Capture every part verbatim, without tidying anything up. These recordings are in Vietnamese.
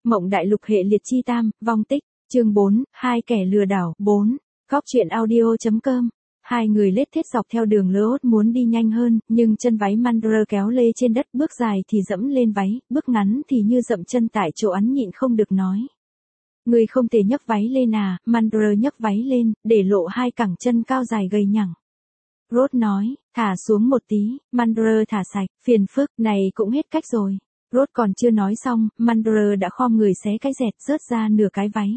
Mộng đại lục hệ liệt chi tam, vong tích, chương bốn, hai kẻ lừa đảo, bốn. Góc truyện audio.com. Hai người lết thết dọc theo đường lốt muốn đi nhanh hơn, nhưng chân váy Mandra kéo lê trên đất, bước dài thì dẫm lên váy, bước ngắn thì như dậm chân tại chỗ, ắn nhịn không được nói. Người không thể nhấc váy lên à? Mandra nhấc váy lên, để lộ hai cẳng chân cao dài gầy nhẳng. Rốt nói, thả xuống một tí. Mandra thả sạch, phiền phức, này cũng hết cách rồi. Rốt còn chưa nói xong, Mandra đã khom người xé cái dẹt rớt ra nửa cái váy.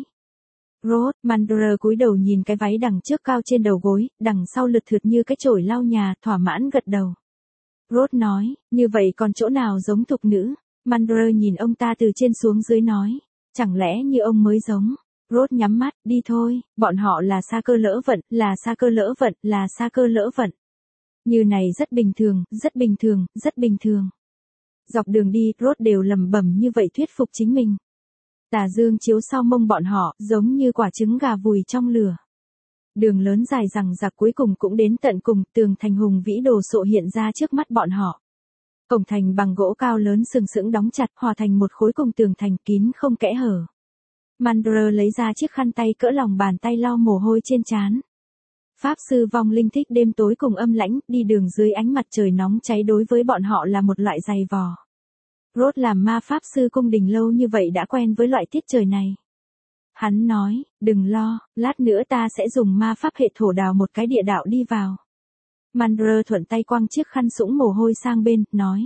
Rốt, Mandra cúi đầu nhìn cái váy đằng trước cao trên đầu gối, đằng sau lượt thượt như cái chổi lau nhà, thỏa mãn gật đầu. Rốt nói, như vậy còn chỗ nào giống thục nữ? Mandra nhìn ông ta từ trên xuống dưới nói, chẳng lẽ như ông mới giống? Rốt nhắm mắt, đi thôi, bọn họ là sa cơ lỡ vận, là sa cơ lỡ vận, là sa cơ lỡ vận. Như này rất bình thường, rất bình thường, rất bình thường. Dọc đường đi, Rốt đều lẩm bẩm như vậy thuyết phục chính mình. Tà dương chiếu sau mông bọn họ, giống như quả trứng gà vùi trong lửa. Đường lớn dài rằng rạc cuối cùng cũng đến tận cùng, tường thành hùng vĩ đồ sộ hiện ra trước mắt bọn họ. Cổng thành bằng gỗ cao lớn sừng sững đóng chặt, hòa thành một khối cùng tường thành kín không kẽ hở. Mandra lấy ra chiếc khăn tay cỡ lòng bàn tay lau mồ hôi trên trán. Pháp sư vong linh thích đêm tối cùng âm lãnh, đi đường dưới ánh mặt trời nóng cháy đối với bọn họ là một loại giày vò. Rốt làm ma pháp sư cung đình lâu như vậy đã quen với loại tiết trời này. Hắn nói, đừng lo, lát nữa ta sẽ dùng ma pháp hệ thổ đào một cái địa đạo đi vào. Mandra thuận tay quăng chiếc khăn sũng mồ hôi sang bên, nói.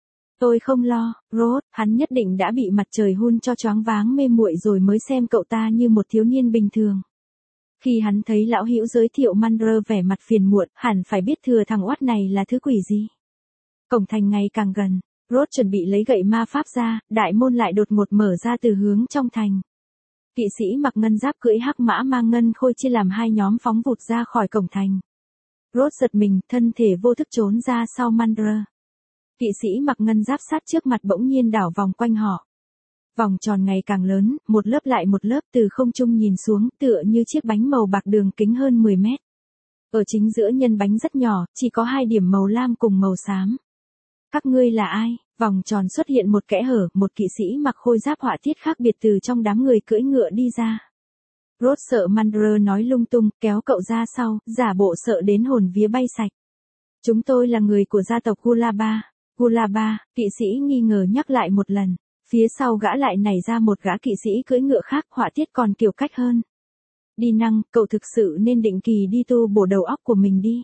Tôi không lo, Rốt, hắn nhất định đã bị mặt trời hun cho choáng váng mê muội rồi mới xem cậu ta như một thiếu niên bình thường. Khi hắn thấy lão hữu giới thiệu Mandra vẻ mặt phiền muộn, hẳn phải biết thừa thằng oát này là thứ quỷ gì. Cổng thành ngày càng gần. Rốt chuẩn bị lấy gậy ma pháp ra, đại môn lại đột ngột mở ra từ hướng trong thành. Kỵ sĩ mặc ngân giáp cưỡi hắc mã mang ngân khôi chia làm hai nhóm phóng vụt ra khỏi cổng thành. Rốt giật mình, thân thể vô thức trốn ra sau Mandra. Kỵ sĩ mặc ngân giáp sát trước mặt bỗng nhiên đảo vòng quanh họ. Vòng tròn ngày càng lớn, một lớp lại một lớp từ không trung nhìn xuống, tựa như chiếc bánh màu bạc đường kính hơn mười mét. Ở chính giữa nhân bánh rất nhỏ, chỉ có hai điểm màu lam cùng màu xám. Các ngươi là ai? Vòng tròn xuất hiện một kẽ hở, một kỵ sĩ mặc khôi giáp họa tiết khác biệt từ trong đám người cưỡi ngựa đi ra. Rốt sợ Mandra nói lung tung, kéo cậu ra sau, giả bộ sợ đến hồn vía bay sạch. Chúng tôi là người của gia tộc Gulaba. Gulaba, kỵ sĩ nghi ngờ nhắc lại một lần. Phía sau gã lại nảy ra một gã kỵ sĩ cưỡi ngựa khác, họa tiết còn kiểu cách hơn. Đi năng, cậu thực sự nên định kỳ đi tu bổ đầu óc của mình đi.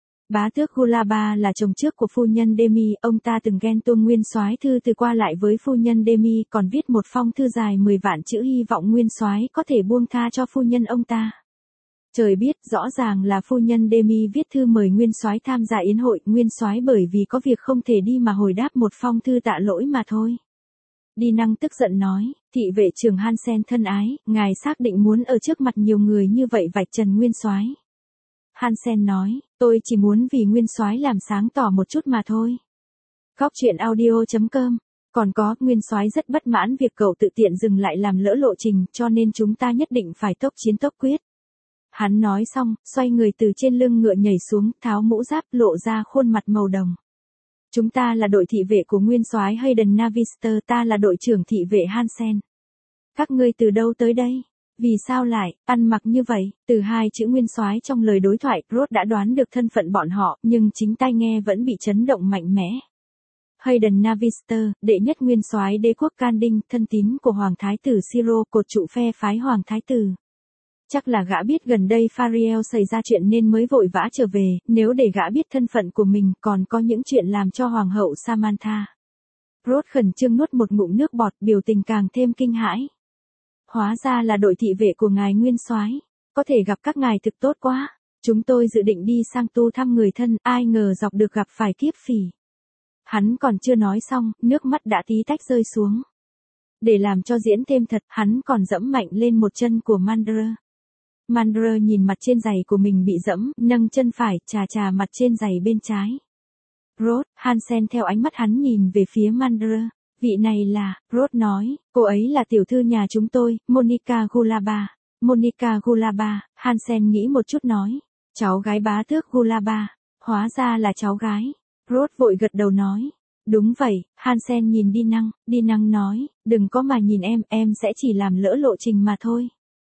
Bá tước Gulaba là chồng trước của phu nhân Demi, ông ta từng ghen tuông nguyên soái thư từ qua lại với phu nhân Demi, còn viết một phong thư dài mười vạn chữ hy vọng nguyên soái có thể buông tha cho phu nhân ông ta. Trời biết, rõ ràng là phu nhân Demi viết thư mời nguyên soái tham gia yến hội, nguyên soái bởi vì có việc không thể đi mà hồi đáp một phong thư tạ lỗi mà thôi. Đi năng tức giận nói, thị vệ trưởng Hansen thân ái, ngài xác định muốn ở trước mặt nhiều người như vậy vạch trần nguyên soái. Hansen nói, tôi chỉ muốn vì nguyên soái làm sáng tỏ một chút mà thôi. Góc truyện audio.com. Còn có, nguyên soái rất bất mãn việc cậu tự tiện dừng lại làm lỡ lộ trình, cho nên chúng ta nhất định phải tốc chiến tốc quyết. Hắn nói xong, xoay người từ trên lưng ngựa nhảy xuống, tháo mũ giáp, lộ ra khuôn mặt màu đồng. Chúng ta là đội thị vệ của nguyên soái Hayden Navister, ta là đội trưởng thị vệ Hansen. Các ngươi từ đâu tới đây? Vì sao lại ăn mặc như vậy? Từ hai chữ nguyên soái trong lời đối thoại, Rốt đã đoán được thân phận bọn họ, nhưng chính tai nghe vẫn bị chấn động mạnh mẽ. Hayden Navister, đệ nhất nguyên soái đế quốc Can Đinh, thân tín của hoàng thái tử Siro, cột trụ phe phái hoàng thái tử. Chắc là gã biết gần đây Fariel xảy ra chuyện nên mới vội vã trở về, nếu để gã biết thân phận của mình còn có những chuyện làm cho hoàng hậu Samantha. Rốt khẩn trương nuốt một ngụm nước bọt, biểu tình càng thêm kinh hãi. Hóa ra là đội thị vệ của ngài nguyên soái, có thể gặp các ngài thực tốt quá. Chúng tôi dự định đi sang tu thăm người thân, ai ngờ dọc được gặp phải kiếp phỉ. Hắn còn chưa nói xong, nước mắt đã tí tách rơi xuống. Để làm cho diễn thêm thật, hắn còn dẫm mạnh lên một chân của Mandra. Mandra nhìn mặt trên giày của mình bị dẫm, nâng chân phải, chà chà mặt trên giày bên trái. Rốt, Hansen theo ánh mắt hắn nhìn về phía Mandra. Vị này là, Rốt nói, cô ấy là tiểu thư nhà chúng tôi, Monica Gulaba. Monica Gulaba, Hansen nghĩ một chút nói, cháu gái bá tước Gulaba, hóa ra là cháu gái. Rốt vội gật đầu nói, Đúng vậy, Hansen nhìn Đi Năng, Đi Năng nói, đừng có mà nhìn em, em sẽ chỉ làm lỡ lộ trình mà thôi.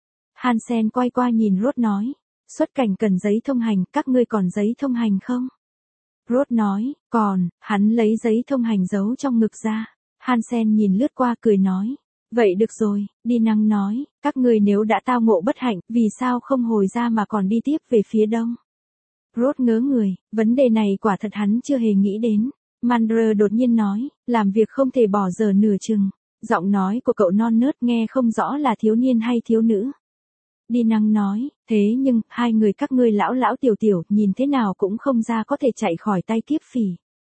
Hansen quay qua nhìn Rốt nói, xuất cảnh cần giấy thông hành, các ngươi còn giấy thông hành không? Rốt nói, còn, hắn lấy giấy thông hành giấu trong ngực ra. Hansen nhìn lướt qua cười nói, vậy được rồi, Đi Năng nói, các ngươi nếu đã tao ngộ bất hạnh, vì sao không hồi ra mà còn đi tiếp về phía đông? Rốt ngớ người, vấn đề này quả thật hắn chưa hề nghĩ đến. Mandler đột nhiên nói, làm việc không thể bỏ giờ nửa chừng. Giọng nói của cậu non nớt nghe không rõ là thiếu niên hay thiếu nữ. Đi Năng nói, thế nhưng, hai người các ngươi lão lão tiểu tiểu, nhìn thế nào cũng không ra có thể chạy khỏi tay kiếp phỉ.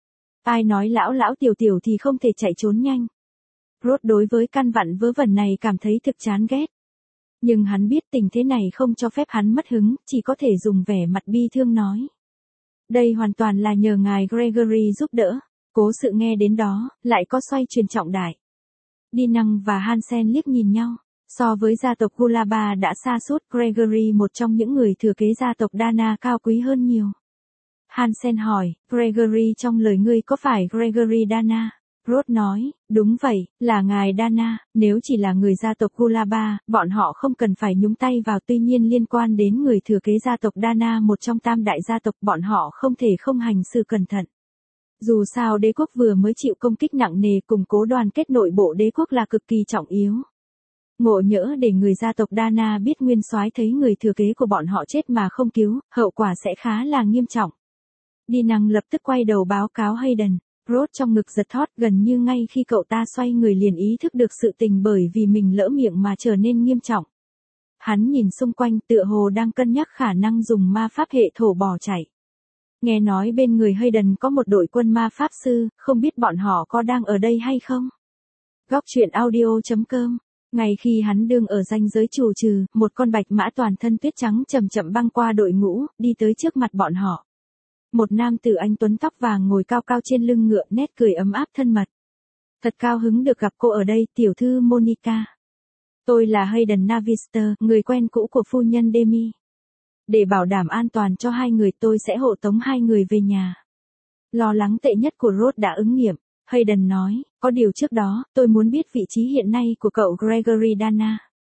Ai nói lão lão tiểu tiểu thì không thể chạy trốn nhanh. Rốt đối với căn vặn vớ vẩn này cảm thấy thực chán ghét. Nhưng hắn biết tình thế này không cho phép hắn mất hứng, chỉ có thể dùng vẻ mặt bi thương nói. Đây hoàn toàn là nhờ ngài Gregory giúp đỡ. Cố sự nghe đến đó, lại có xoay chuyển trọng đại. Đi Năng và Hansen liếc nhìn nhau. So với gia tộc Gulaba đã xa suốt, Gregory một trong những người thừa kế gia tộc Dana cao quý hơn nhiều. Hansen hỏi, Gregory trong lời ngươi có phải Gregory Dana? Rốt nói, đúng vậy, là ngài Dana, nếu chỉ là người gia tộc Gulaba, bọn họ không cần phải nhúng tay vào, tuy nhiên liên quan đến người thừa kế gia tộc Dana một trong tam đại gia tộc, bọn họ không thể không hành sự cẩn thận. Dù sao đế quốc vừa mới chịu công kích nặng nề, củng cố đoàn kết nội bộ đế quốc là cực kỳ trọng yếu. Ngộ nhỡ để người gia tộc Dana biết nguyên soái thấy người thừa kế của bọn họ chết mà không cứu, hậu quả sẽ khá là nghiêm trọng. Đi Năng lập tức quay đầu báo cáo Hayden. Rốt trong ngực giật thót, gần như ngay khi cậu ta xoay người liền ý thức được sự tình bởi vì mình lỡ miệng mà trở nên nghiêm trọng. Hắn nhìn xung quanh tựa hồ đang cân nhắc khả năng dùng ma pháp hệ thổ bỏ chạy. Nghe nói bên người Hayden có một đội quân ma pháp sư, không biết bọn họ có đang ở đây hay không? Góc truyện audio chấm com. Ngay khi hắn đương ở ranh giới chủ trừ, một con bạch mã toàn thân tuyết trắng chậm chậm băng qua đội ngũ, đi tới trước mặt bọn họ. Một nam tử anh tuấn tóc vàng ngồi cao cao trên lưng ngựa, nét cười ấm áp thân mật. Thật cao hứng được gặp cô ở đây, tiểu thư Monica. Tôi là Hayden Navister, người quen cũ của phu nhân Demi. Để bảo đảm an toàn cho hai người, tôi sẽ hộ tống hai người về nhà. Lo lắng tệ nhất của Rốt đã ứng nghiệm. Hayden nói, có điều trước đó, tôi muốn biết vị trí hiện nay của cậu Gregory Dana.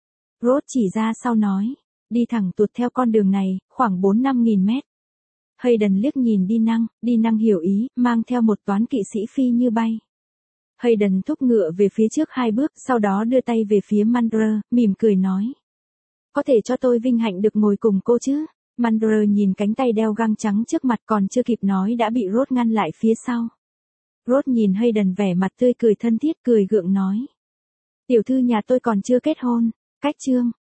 Rốt chỉ ra sau nói, đi thẳng tuột theo con đường này, khoảng bốn năm nghìn mét. Hayden liếc nhìn Đi Năng, Đi Năng hiểu ý, mang theo một toán kỵ sĩ phi như bay. Hayden thúc ngựa về phía trước hai bước, sau đó đưa tay về phía Mandler, mỉm cười nói. Có thể cho tôi vinh hạnh được ngồi cùng cô chứ? Mandler nhìn cánh tay đeo găng trắng trước mặt, còn chưa kịp nói đã bị Rốt ngăn lại phía sau. Rốt nhìn Hayden vẻ mặt tươi cười thân thiết, cười gượng nói. Tiểu thư nhà tôi còn chưa kết hôn. Cách chương.